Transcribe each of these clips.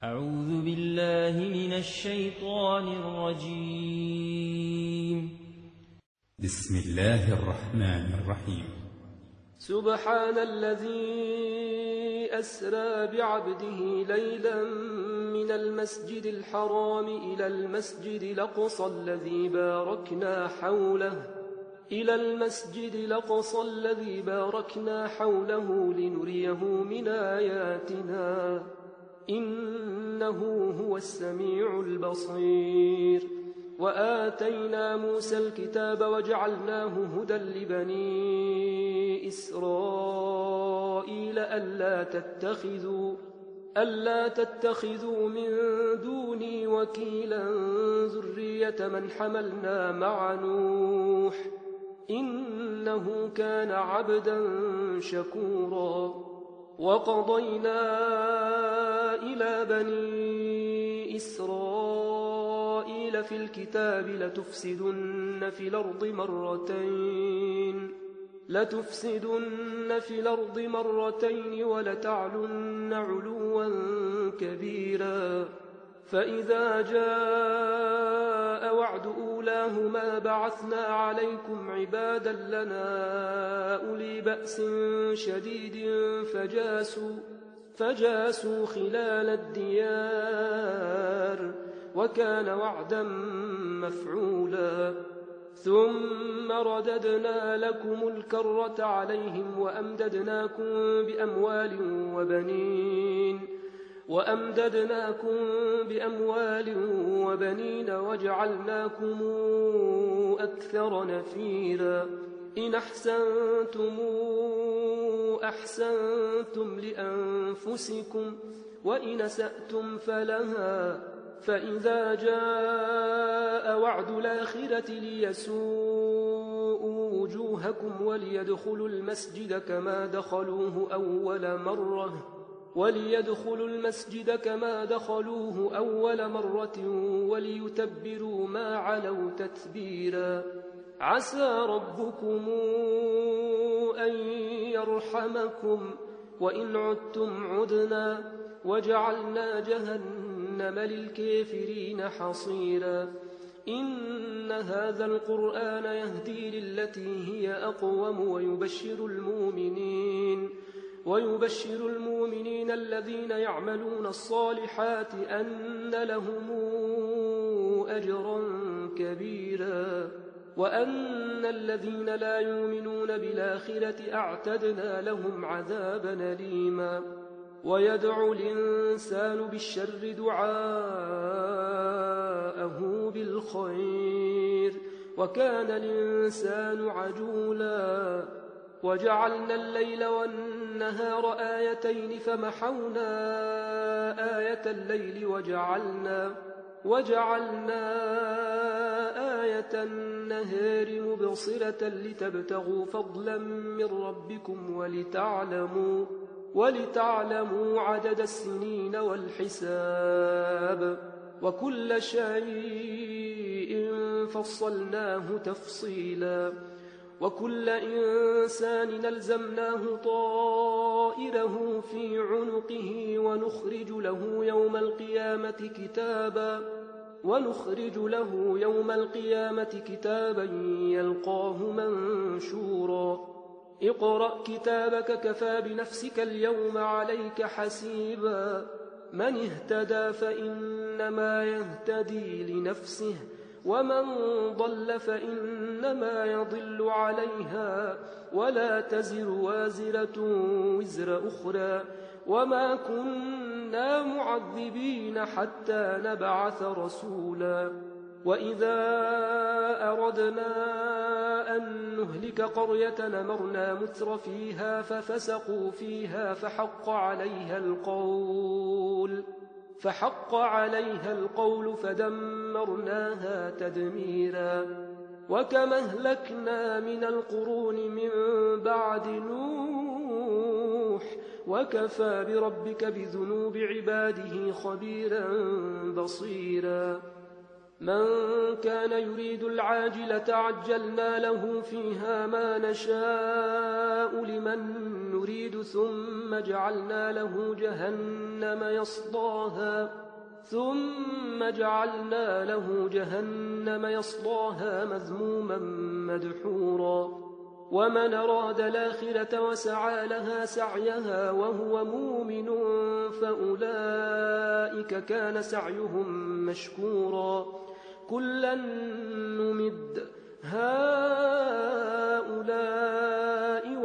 أعوذ بالله من الشيطان الرجيم. بسم الله الرحمن الرحيم. سبحان الذي أسرى بعبده ليلا من المسجد الحرام إلى المسجد الأقصى الذي باركنا حوله لنريه من آياتنا إنه هو السميع البصير. وآتينا موسى الكتاب وجعلناه هدى لبني إسرائيل ألا تتخذوا من دوني وكيلا ذرية من حملنا مع نوح إنه كان عبدا شكورا. وقضينا إلى بني إسرائيل في الكتاب لتفسدن في الأرض مرتين ولتعلن علوا كبيرا. فإذا جاء وعد أولاهما بعثنا عليكم عبادا لنا أولي بأس شديد فجاسوا خلال الديار وكان وعدا مفعولا. ثم رددنا لكم الكرة عليهم وأمددناكم بأموال وبنين وجعلناكم أكثر نفيرا. إن أحسنتم لأنفسكم وإن أسأتم فلها. فإذا جاء وعد الآخرة ليسوءوا وجوهكم وليدخلوا المسجد كما دخلوه أول مرة وليتبروا ما علوا تتبيرا. عسى ربكم أن يرحمكم وإن عدتم عدنا وجعلنا جهنم للكافرين حصيرا. إن هذا القرآن يهدي للتي هي أقوم ويبشر المؤمنين الذين يعملون الصالحات أن لهم أجرا كبيرا وأن الذين لا يؤمنون بالآخرة أعتدنا لهم عذابا أليما. ويدعو الإنسان بالشر دعاءه بالخير وكان الإنسان عجولا. وجعلنا الليل والنهار آيتين فمحونا آية الليل وجعلنا آية النهار مبصرة لتبتغوا فضلا من ربكم ولتعلموا عدد السنين والحساب وكل شيء فصلناه تفصيلا. وكل إنسان ألزمناه طائره في عنقه ونخرج له يوم القيامة كتابا يلقاه منشورا. اقرأ كتابك كفى بنفسك اليوم عليك حسيبا. من اهتدى فإنما يهتدي لنفسه ومن ضل فإنما يضل عليها ولا تزر وازرة وزر أخرى وما كنا معذبين حتى نبعث رسولا. وإذا أردنا أن نهلك قرية أمرنا متر فيها ففسقوا فيها فحق عليها القول فدمرناها تدميرا. وكما أهلكنا من القرون من بعد نوح وكفى بربك بذنوب عباده خبيرا بصيرا. من كان يريد العاجلة عجلنا له فيها ما نشاء لمن نريد ثم جعلنا له جهنم يصلاها مذموما مدحورا ومن أراد الآخرة وسعى لها سعيها وهو مؤمن فأولئك كان سعيهم مشكورا كلا نمد هؤلاء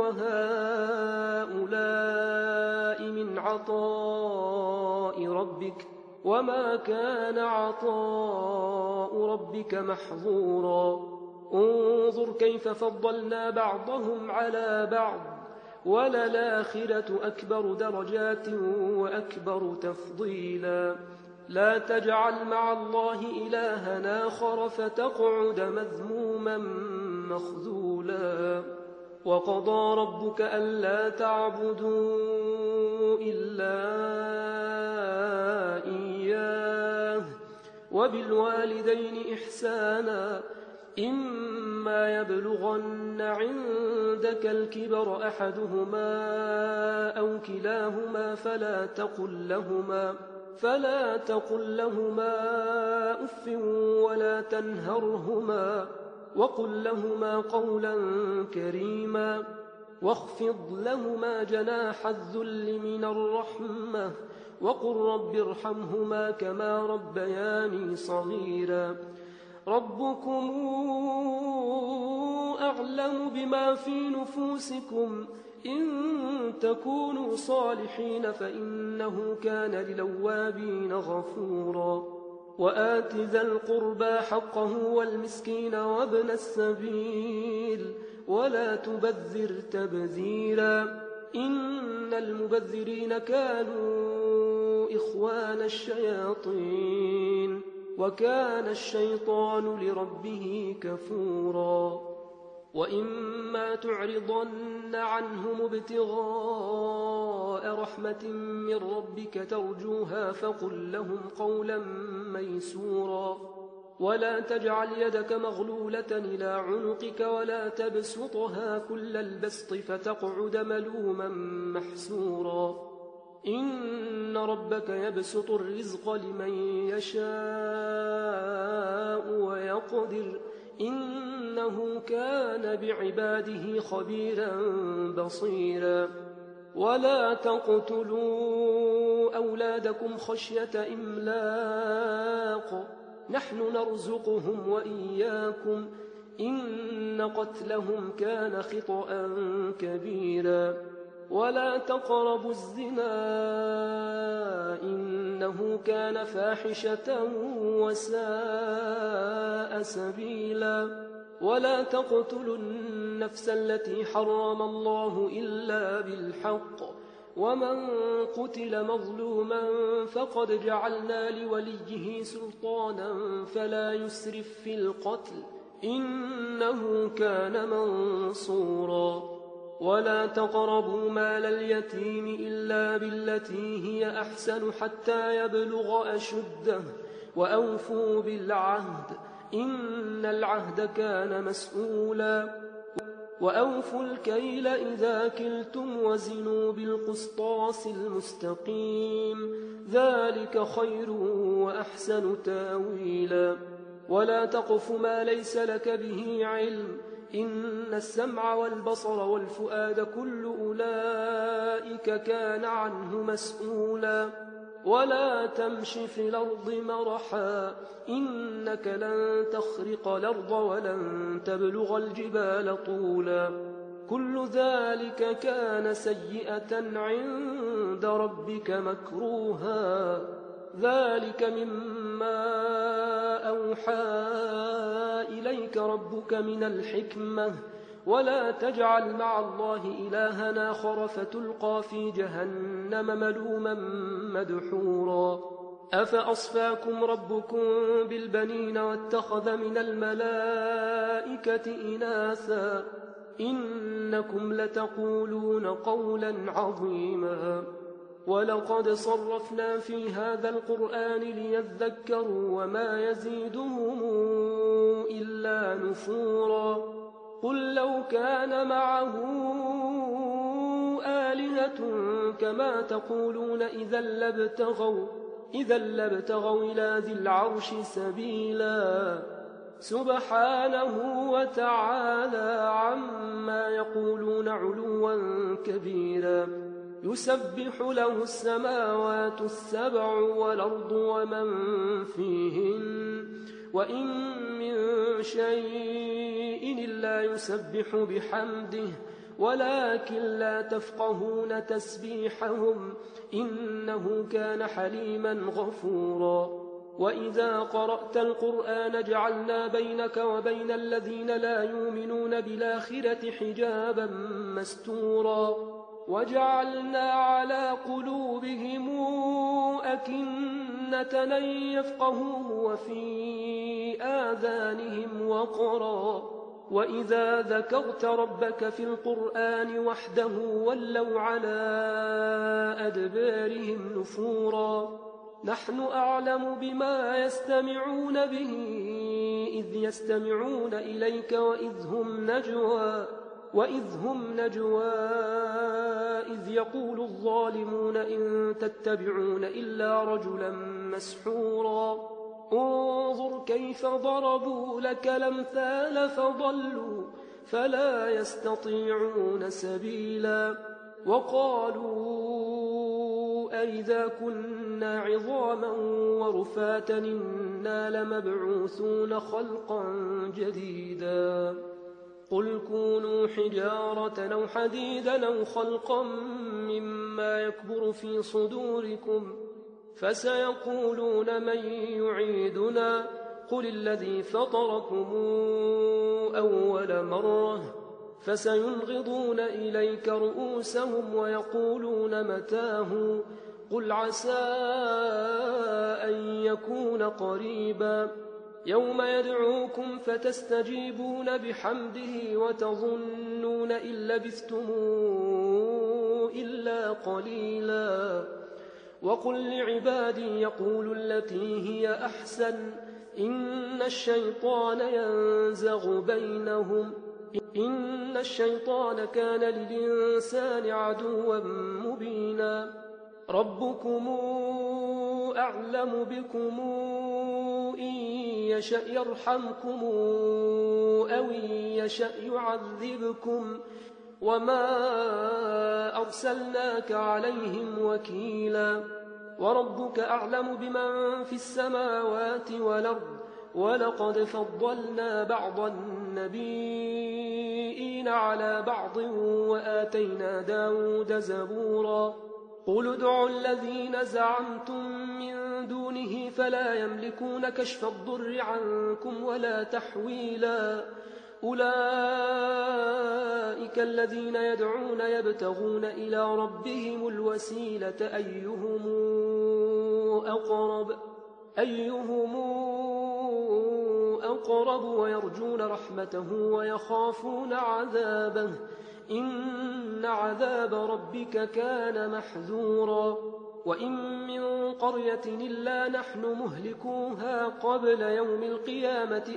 وهؤلاء من عطاء ربك وما كان عطاء ربك محظورا انظر كيف فضلنا بعضهم على بعض وللآخرة أكبر درجات وأكبر تفضيلا لا تجعل مع الله إلها آخر فتقعد مذموما مخذولا وقضى ربك ألا تعبدوا إلا إياه وبالوالدين إحسانا إما يبلغن عندك الكبر أحدهما أو كلاهما فلا تقل لهما أف ولا تنهرهما وقل لهما قولا كريما واخفض لهما جناح الذل من الرحمة وقل رب ارحمهما كما ربياني صغيرا ربكم أعلم بما في نفوسكم إن تكونوا صالحين فإنه كان للأوابين غفورا وآت ذا القربى حقه والمسكين وابن السبيل ولا تبذر تبذيرا إن المبذرين كانوا إخوان الشياطين وكان الشيطان لربه كفورا وإما تعرضن عنهم ابتغاء رحمة من ربك ترجوها فقل لهم قولا ميسورا ولا تجعل يدك مغلولة إلى عنقك ولا تبسطها كل البسط فتقعد ملوما محسورا إن ربك يبسط الرزق لمن يشاء ويقدر إنه كان بعباده خبيرا بصيرا ولا تقتلوا أولادكم خشية إملاق نحن نرزقهم وإياكم إن قتلهم كان خطأ كبيرا ولا تقربوا الزنا إنه كان فاحشة وساء سبيلا ولا تقتلوا النفس التي حرم الله إلا بالحق ومن قتل مظلوما فقد جعلنا لوليه سلطانا فلا يسرف في القتل إنه كان منصورا ولا تقربوا مال اليتيم إلا بالتي هي أحسن حتى يبلغ أشده وأوفوا بالعهد إن العهد كان مسؤولا وأوفوا الكيل إذا كلتم وزنوا بالقسطاس المستقيم ذلك خير وأحسن تاويلا ولا تقف ما ليس لك به علم إن السمع والبصر والفؤاد كل أولئك كان عنه مسؤولا ولا تمش في الأرض مرحا إنك لن تخرق الأرض ولن تبلغ الجبال طولا كل ذلك كان سيئة عند ربك مكروها ذلك مما أوحى إليك ربك من الحكمة ولا تجعل مع الله إلها آخر فتلقى في جهنم ملوما مدحورا أفأصفاكم ربكم بالبنين واتخذ من الملائكة إناثا إنكم لتقولون قولا عظيما ولقد صرفنا في هذا القرآن ليذكروا وما يزيدهم إلا نفورا قل لو كان معه آلهة كما تقولون إذا لابتغوا إلى ذي العرش سبيلا سبحانه وتعالى عما يقولون علوا كبيرا يسبح له السماوات السبع والأرض ومن فيهن وإن من شيء إلا يسبح بحمده ولكن لا تفقهون تسبيحهم إنه كان حليما غفورا وإذا قرأت القرآن جعلنا بينك وبين الذين لا يؤمنون بالآخرة حجابا مستورا وجعلنا على قلوبهم أكنة أن يفقهوه وفي آذانهم وقرا وإذا ذكرت ربك في القرآن وحده ولوا على أدبارهم نفورا نحن أعلم بما يستمعون به إذ يستمعون إليك وإذ هم نجوى إذ يقول الظالمون إن تتبعون إلا رجلا مسحورا انظر كيف ضربوا لك الأمثال فضلوا فلا يستطيعون سبيلا وقالوا أئذا كنا عظاما ورفاتا إنا لمبعوثون خلقا جديدا قل كونوا حجارة أو حديدا أو خلقا مما يكبر في صدوركم فسيقولون من يعيدنا قل الذي فطركم أول مرة فسينغضون إليك رؤوسهم ويقولون متاه قل عسى أن يكون قريبا يوم يدعوكم فتستجيبون بحمده وتظنون إن لبثتم إلا قليلا وقل لعبادي يقولوا التي هي أحسن إن الشيطان ينزغ بينهم إن الشيطان كان للإنسان عدوا مبينا ربكم أعلم بكم إن يشأ يرحمكم أو إن يشأ يعذبكم وما أرسلناك عليهم وكيلا وربك أعلم بمن في السماوات والأرض ولقد فضلنا بعض النبيين على بعض وآتينا داود زبورا قل ادعوا الذين زعمتم من دونه فلا يملكون كشف الضر عنكم ولا تحويلا أولئك الذين يدعون يبتغون إلى ربهم الوسيلة أيهم أقرب ويرجون رحمته ويخافون عذابه إن عذاب ربك كان محذورا وإن من قرية إلا نحن مهلكوها قبل يوم القيامة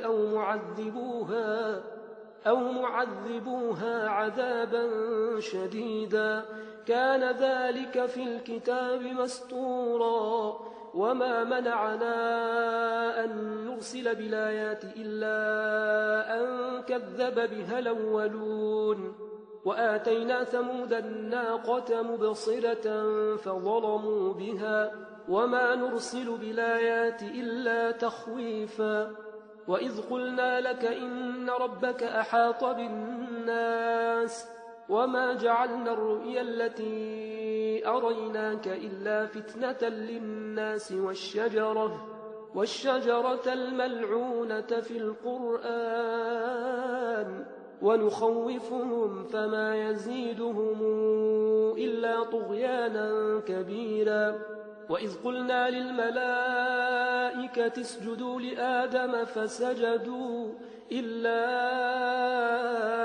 أو معذبوها عذابا شديدا كان ذلك في الكتاب مسطورا وما منعنا أن نرسل بالآيات إلا أن كذب بها الأولون وآتينا ثمود الناقة مبصرة فظلموا بها وما نرسل بالآيات إلا تخويفا وإذ قلنا لك إن ربك أحاط بالناس وما جعلنا الرؤيا التي أريناك إلا فتنة للناس والشجرة الملعونة في القرآن ونخوفهم فما يزيدهم إلا طغيانا كبيرا وإذ قلنا للملائكة اسجدوا لآدم فسجدوا إلا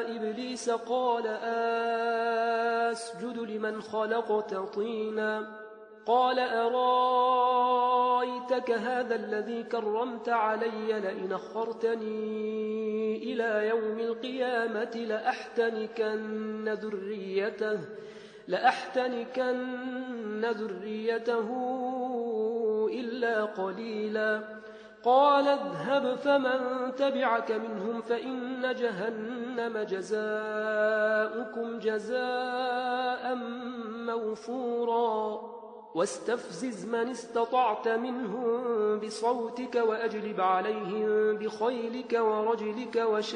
إبليس قال أسجد لمن خلقت طينا قال أرايتك هذا الذي كرمت علي لئن أخرتني إلى يوم القيامة لأحتنكن ذريته إلا قليلا. قال اذهب فمن تبعك منهم فإن جهنم جزاؤكم جزاء موفورا. واستفزز من استطعت منهم بصوتك وأجلب عليهم بخيلك ورجلك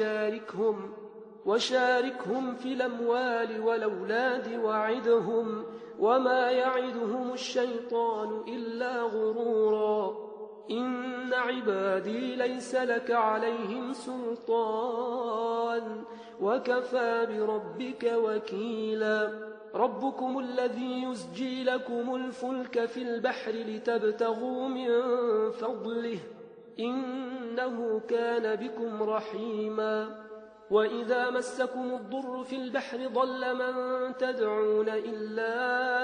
وشاركهم في الأموال والأولاد وعدهم وما يعدهم الشيطان إلا غرورا. إن عبادي ليس لك عليهم سلطان وكفى بربك وكيلا. ربكم الذي يزجي لكم الفلك في البحر لتبتغوا من فضله إنه كان بكم رحيما. وإذا مسكم الضر في البحر ضل من تدعون إلا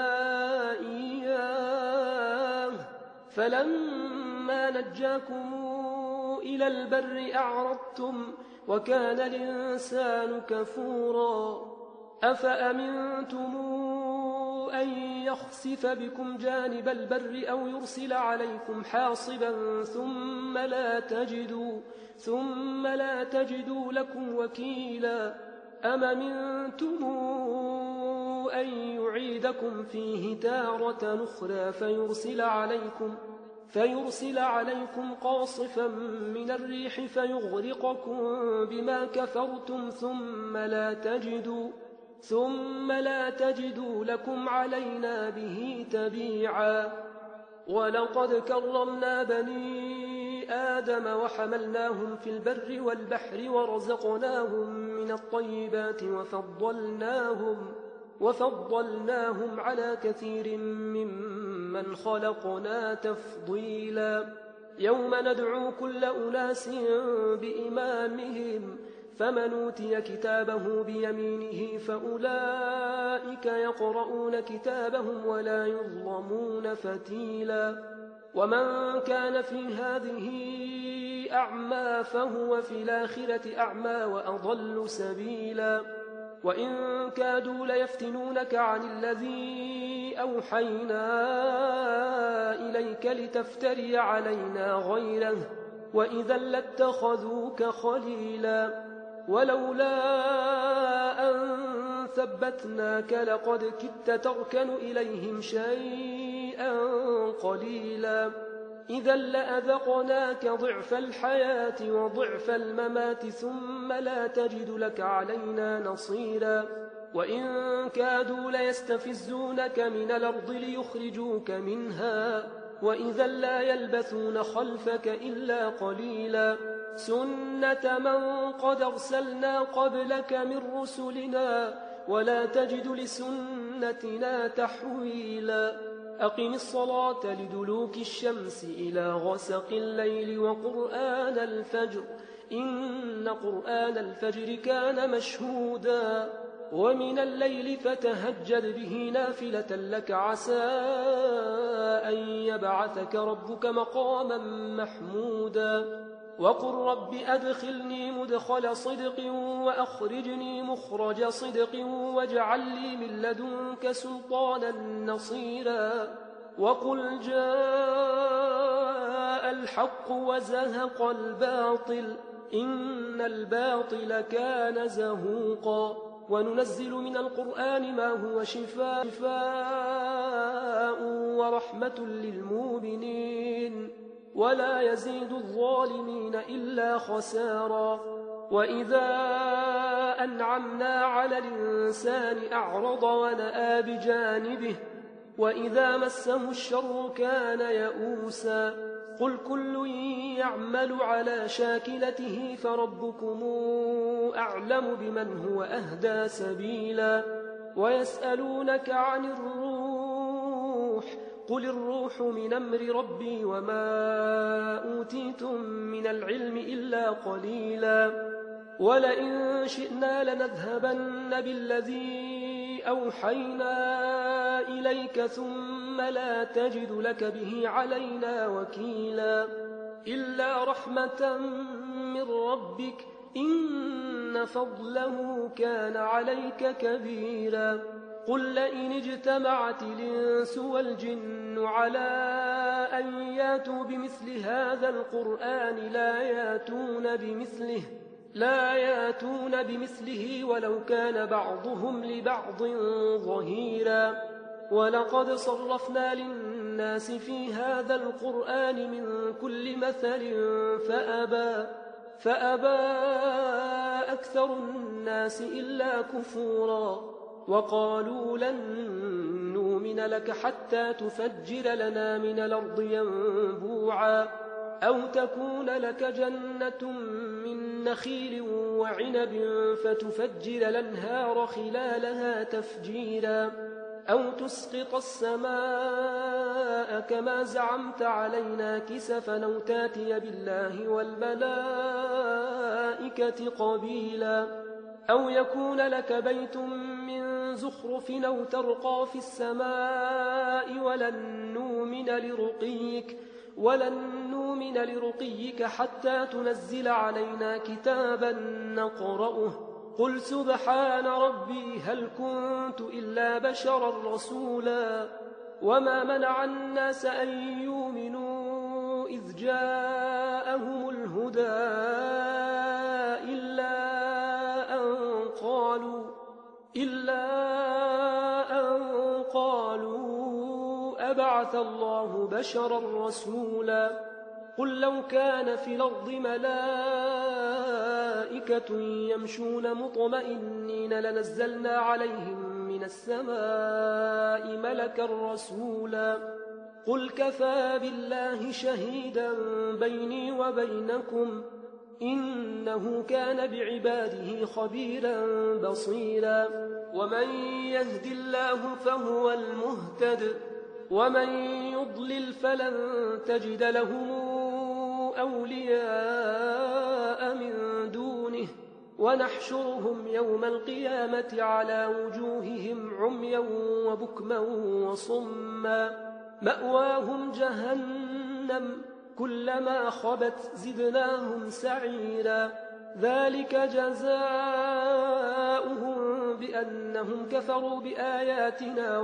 إياه فلما نجاكم إلى البر أعرضتم وكان الإنسان كفورا. أفأمنتم أن يخسف بكم جانب البر أو يرسل عليكم حاصبا ثم لا تجدوا لكم وكيلا. أم أمنتم أن يعيدكم فيه تارة أخرى فيرسل عليكم قاصفا من الريح فيغرقكم بما كفرتم ثم لا تجدوا لكم علينا به تبيعا. ولقد كرمنا بني آدم وحملناهم في البر والبحر ورزقناهم من الطيبات وفضلناهم على كثير ممن خلقنا تفضيلا. يوم ندعو كل أناس بإمامهم فمن أوتي كتابه بيمينه فأولئك يقرؤون كتابهم ولا يظلمون فتيلا. ومن كان في هذه أعمى فهو في الآخرة أعمى وأضل سبيلا. وإن كادوا ليفتنونك عن الذي أوحينا إليك لتفتري علينا غيره وإذا لاتخذوك خليلا. ولولا أن ثبتناك لقد كدت تركن إليهم شيئا قليلا. إذا لأذقناك ضعف الحياة وضعف الممات ثم لا تجد لك علينا نصيرا. وإن كادوا ليستفزونك من الأرض ليخرجوك منها وإذا لا يلبثون خلفك إلا قليلا. سنة من قد أرسلنا قبلك من رسلنا ولا تجد لسنتنا تحويلا. أقم الصلاة لدلوك الشمس إلى غسق الليل وقرآن الفجر إن قرآن الفجر كان مشهودا. ومن الليل فتهجد به نافلة لك عسى أن يبعثك ربك مقاما محمودا. وقل رب أدخلني مدخل صدق وأخرجني مخرج صدق واجعل لي من لدنك سلطانا نصيرا. وقل جاء الحق وزهق الباطل إن الباطل كان زهوقا. وننزل من القرآن ما هو شفاء ورحمة للمؤمنين ولا يزيد الظالمين إلا خسارا. وإذا أنعمنا على الإنسان أعرض ونأى بجانبه وإذا مسه الشر كان يئوسا. قل كل يعمل على شاكلته فربكم أعلم بمن هو أهدى سبيلا. ويسألونك عن الروح قل الروح من أمر ربي وما أوتيتم من العلم إلا قليلا. ولئن شئنا لنذهبن بالذي أوحينا إليك ثم ثم لا تجد لك به علينا وكيلا إلا رحمة من ربك إن فضله كان عليك كبيرا قل لئن اجتمعت الإنس والجن على أن ياتوا بمثل هذا القرآن لا ياتون بمثله ولو كان بعضهم لبعض ظهيرا ولقد صرفنا للناس في هذا القرآن من كل مثل فأبى أكثر الناس إلا كفورا وقالوا لن نؤمن لك حتى تفجر لنا من الأرض ينبوعا أو تكون لك جنة من نخيل وعنب فتفجر الأنهار خلالها تفجيرا أو تسقط السماء كما زعمت علينا كسفا أو تاتي بالله والملائكة قبيلا أو يكون لك بيت من زخرف أو ترقى في السماء ولن نؤمن لرقيك حتى تنزل علينا كتابا نقرأه قل سبحان ربي هل كنت إلا بشرا رسولا وما منع الناس أن يؤمنوا إذ جاءهم الهدى إلا أن قالوا أبعث الله بشرا رسولا قل لو كان في الأرض ملائكة يمشون مطمئنين لنزلنا عليهم من السماء ملكا رسولا قل كفى بالله شهيدا بيني وبينكم إنه كان بعباده خبيرا بصيرا ومن يهد الله فهو المهتد ومن يضلل فلن تجد لهم أولياء من دونه ونحشرهم يوم القيامة على وجوههم عميا وبكما وصما مأواهم جهنم كلما خبت زدناهم سعيرا ذلك جزاؤهم بأنهم كفروا بآياتنا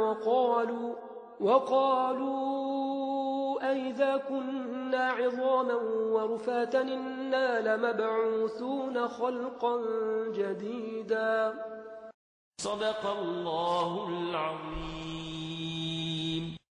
وقالوا أئذا كنا عظاما ورفاتا إنا لمبعوثون خلقا جديدا صدق الله العظيم.